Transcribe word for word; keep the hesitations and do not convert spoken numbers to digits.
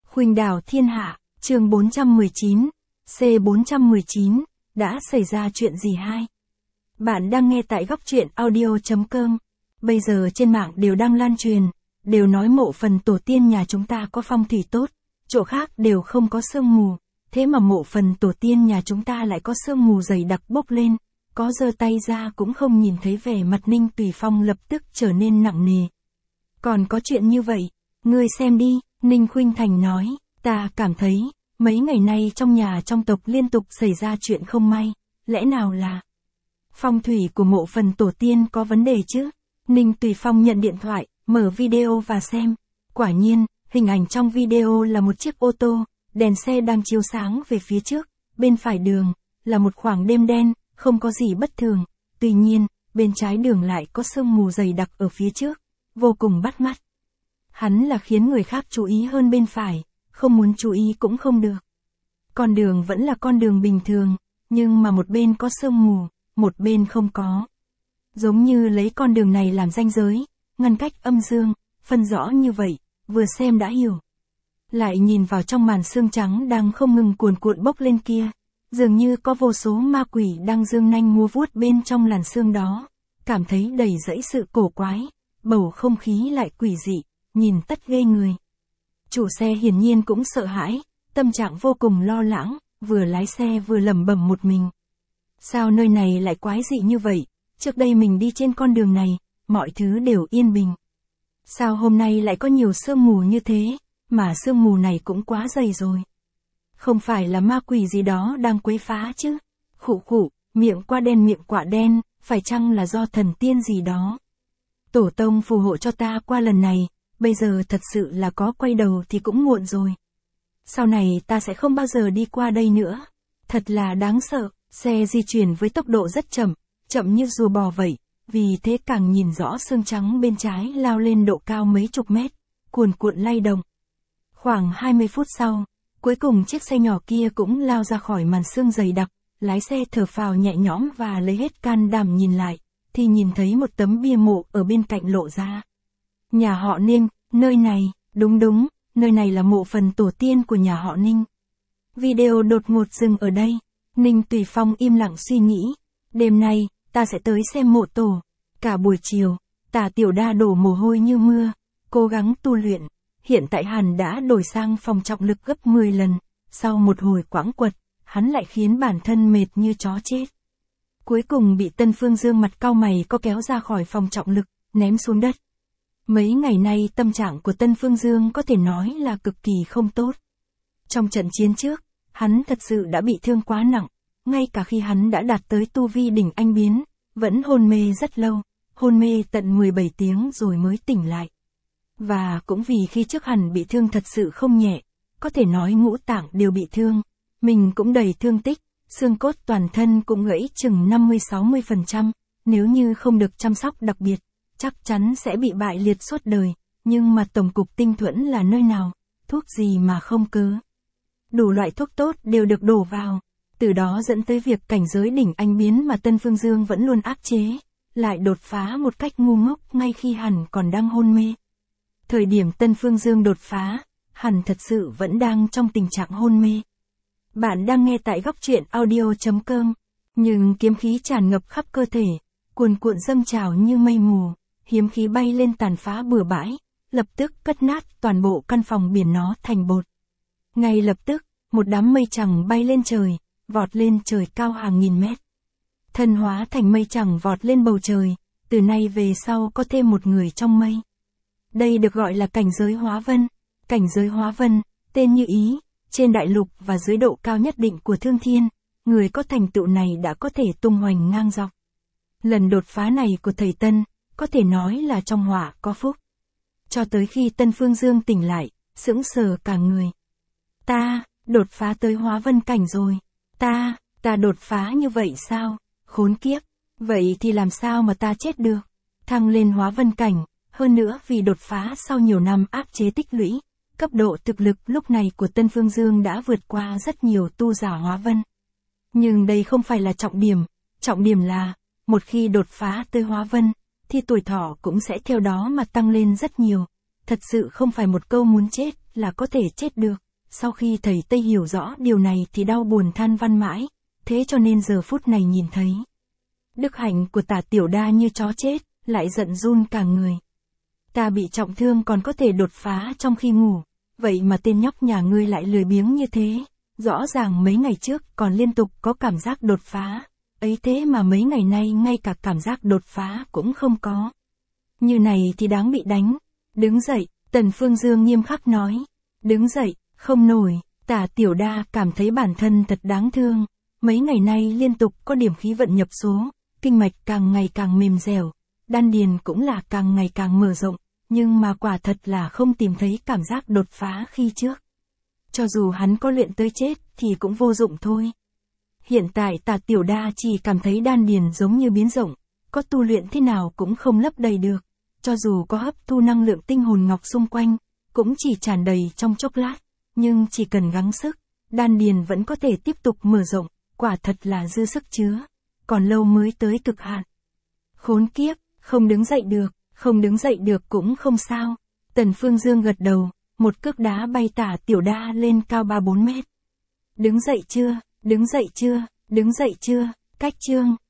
Khuynh đảo thiên hạ, chương bốn trăm mười chín, C bốn trăm mười chín, đã xảy ra chuyện gì hai? Bạn đang nghe tại góc truyện audio.com. Bây giờ trên mạng đều đang lan truyền, đều nói mộ phần tổ tiên nhà chúng ta có phong thủy tốt, chỗ khác đều không có sương mù, thế mà mộ phần tổ tiên nhà chúng ta lại có sương mù dày đặc bốc lên, có giơ tay ra cũng không nhìn thấy. Vẻ mặt Ninh Tùy Phong lập tức trở nên nặng nề. Còn có chuyện như vậy, ngươi xem đi, Ninh Khuynh Thành nói, ta cảm thấy, mấy ngày nay trong nhà trong tộc liên tục xảy ra chuyện không may, lẽ nào là phong thủy của mộ phần tổ tiên có vấn đề chứ? Ninh Tùy Phong nhận điện thoại, mở video và xem. Quả nhiên, hình ảnh trong video là một chiếc ô tô, đèn xe đang chiếu sáng về phía trước, bên phải đường, là một khoảng đêm đen, không có gì bất thường. Tuy nhiên, bên trái đường lại có sương mù dày đặc ở phía trước, vô cùng bắt mắt. Hắn là khiến người khác chú ý hơn bên phải, không muốn chú ý cũng không được. Con đường vẫn là con đường bình thường, nhưng mà một bên có sương mù, một bên không có. Giống như lấy con đường này làm ranh giới, ngăn cách âm dương, phân rõ như vậy, vừa xem đã hiểu. Lại nhìn vào trong màn sương trắng đang không ngừng cuồn cuộn bốc lên kia, dường như có vô số ma quỷ đang dương nanh múa vuốt bên trong làn sương đó, cảm thấy đầy rẫy sự cổ quái, bầu không khí lại quỷ dị, nhìn tất ghê người. Chủ xe hiển nhiên cũng sợ hãi, tâm trạng vô cùng lo lắng, vừa lái xe vừa lẩm bẩm một mình. Sao nơi này lại quái dị như vậy, trước đây mình đi trên con đường này, mọi thứ đều yên bình. Sao hôm nay lại có nhiều sương mù như thế, mà sương mù này cũng quá dày rồi. Không phải là ma quỷ gì đó đang quấy phá chứ? Khụ khụ, miệng qua đen miệng quạ đen, phải chăng là do thần tiên gì đó? Tổ tông phù hộ cho ta qua lần này, bây giờ thật sự là có quay đầu thì cũng muộn rồi. Sau này ta sẽ không bao giờ đi qua đây nữa. Thật là đáng sợ, xe di chuyển với tốc độ rất chậm, chậm như rùa bò vậy, vì thế càng nhìn rõ sương trắng bên trái lao lên độ cao mấy chục mét, cuồn cuộn lay động. Khoảng hai mươi phút sau, cuối cùng chiếc xe nhỏ kia cũng lao ra khỏi màn sương dày đặc, lái xe thở phào nhẹ nhõm và lấy hết can đảm nhìn lại, thì nhìn thấy một tấm bia mộ ở bên cạnh lộ ra. Nhà họ Ninh, nơi này, đúng đúng, nơi này là mộ phần tổ tiên của nhà họ Ninh. Video đột ngột dừng ở đây, Ninh Tùy Phong im lặng suy nghĩ, đêm nay, ta sẽ tới xem mộ tổ. Cả buổi chiều, Tả Tiểu Đa đổ mồ hôi như mưa, cố gắng tu luyện, hiện tại hắn đã đổi sang phòng trọng lực gấp mười lần, sau một hồi quãng quật, hắn lại khiến bản thân mệt như chó chết. Cuối cùng bị Tân Phương Dương mặt cau mày có kéo ra khỏi phòng trọng lực, ném xuống đất. Mấy ngày nay tâm trạng của Tân Phương Dương có thể nói là cực kỳ không tốt. Trong trận chiến trước, hắn thật sự đã bị thương quá nặng, ngay cả khi hắn đã đạt tới tu vi đỉnh anh biến, vẫn hôn mê rất lâu, hôn mê tận mười bảy tiếng rồi mới tỉnh lại. Và cũng vì khi trước hắn bị thương thật sự không nhẹ, có thể nói ngũ tạng đều bị thương, mình cũng đầy thương tích, xương cốt toàn thân cũng gãy chừng năm mươi đến sáu mươi phần trăm, nếu như không được chăm sóc đặc biệt, chắc chắn sẽ bị bại liệt suốt đời, nhưng mà tổng cục tinh thuẫn là nơi nào, thuốc gì mà không cớ. Đủ loại thuốc tốt đều được đổ vào, từ đó dẫn tới việc cảnh giới đỉnh anh biến mà Tân Phương Dương vẫn luôn áp chế, lại đột phá một cách ngu ngốc ngay khi hắn còn đang hôn mê. Thời điểm Tân Phương Dương đột phá, hắn thật sự vẫn đang trong tình trạng hôn mê. Bạn đang nghe tại góc truyện audio.com, nhưng kiếm khí tràn ngập khắp cơ thể, cuồn cuộn dâng trào như mây mù, hiếm khí bay lên tàn phá bừa bãi, lập tức cất nát toàn bộ căn phòng biển nó thành bột. Ngay lập tức, một đám mây trắng bay lên trời, vọt lên trời cao hàng nghìn mét. Thân hóa thành mây trắng vọt lên bầu trời, từ nay về sau có thêm một người trong mây. Đây được gọi là cảnh giới hóa vân. Cảnh giới hóa vân, tên như ý, trên đại lục và dưới độ cao nhất định của thương thiên, người có thành tựu này đã có thể tung hoành ngang dọc. Lần đột phá này của thầy Tân, có thể nói là trong họa có phúc. Cho tới khi Tân Phương Dương tỉnh lại, sững sờ cả người. Ta, đột phá tới hóa vân cảnh rồi. Ta, ta đột phá như vậy sao? Khốn kiếp. Vậy thì làm sao mà ta chết được? Thăng lên hóa vân cảnh, hơn nữa vì đột phá sau nhiều năm áp chế tích lũy, cấp độ thực lực lúc này của Tân Phương Dương đã vượt qua rất nhiều tu giả hóa vân. Nhưng đây không phải là trọng điểm, trọng điểm là, một khi đột phá tới hóa vân, thì tuổi thọ cũng sẽ theo đó mà tăng lên rất nhiều. Thật sự không phải một câu muốn chết là có thể chết được. Sau khi thầy Tây hiểu rõ điều này thì đau buồn than van mãi, thế cho nên giờ phút này nhìn thấy đức hạnh của Tả Tiểu Đa như chó chết, lại giận run cả người. Ta bị trọng thương còn có thể đột phá trong khi ngủ, vậy mà tên nhóc nhà ngươi lại lười biếng như thế, rõ ràng mấy ngày trước còn liên tục có cảm giác đột phá, ấy thế mà mấy ngày nay ngay cả cảm giác đột phá cũng không có. Như này thì đáng bị đánh. Đứng dậy, Tần Phương Dương nghiêm khắc nói. Đứng dậy, không nổi. Tả Tiểu Đa cảm thấy bản thân thật đáng thương. Mấy ngày nay liên tục có điểm khí vận nhập số, kinh mạch càng ngày càng mềm dẻo, đan điền cũng là càng ngày càng mở rộng, nhưng mà quả thật là không tìm thấy cảm giác đột phá khi trước. Cho dù hắn có luyện tới chết thì cũng vô dụng thôi. Hiện tại Tả Tiểu Đa chỉ cảm thấy đan điền giống như biến rộng, có tu luyện thế nào cũng không lấp đầy được. Cho dù có hấp thu năng lượng tinh hồn ngọc xung quanh, cũng chỉ tràn đầy trong chốc lát, nhưng chỉ cần gắng sức, đan điền vẫn có thể tiếp tục mở rộng, quả thật là dư sức chứa, còn lâu mới tới cực hạn. Khốn kiếp, không đứng dậy được, không đứng dậy được cũng không sao. Tần Phương Dương gật đầu, một cước đá bay Tả Tiểu Đa lên cao ba bốn mét. Đứng dậy chưa, đứng dậy chưa, đứng dậy chưa, cách chương.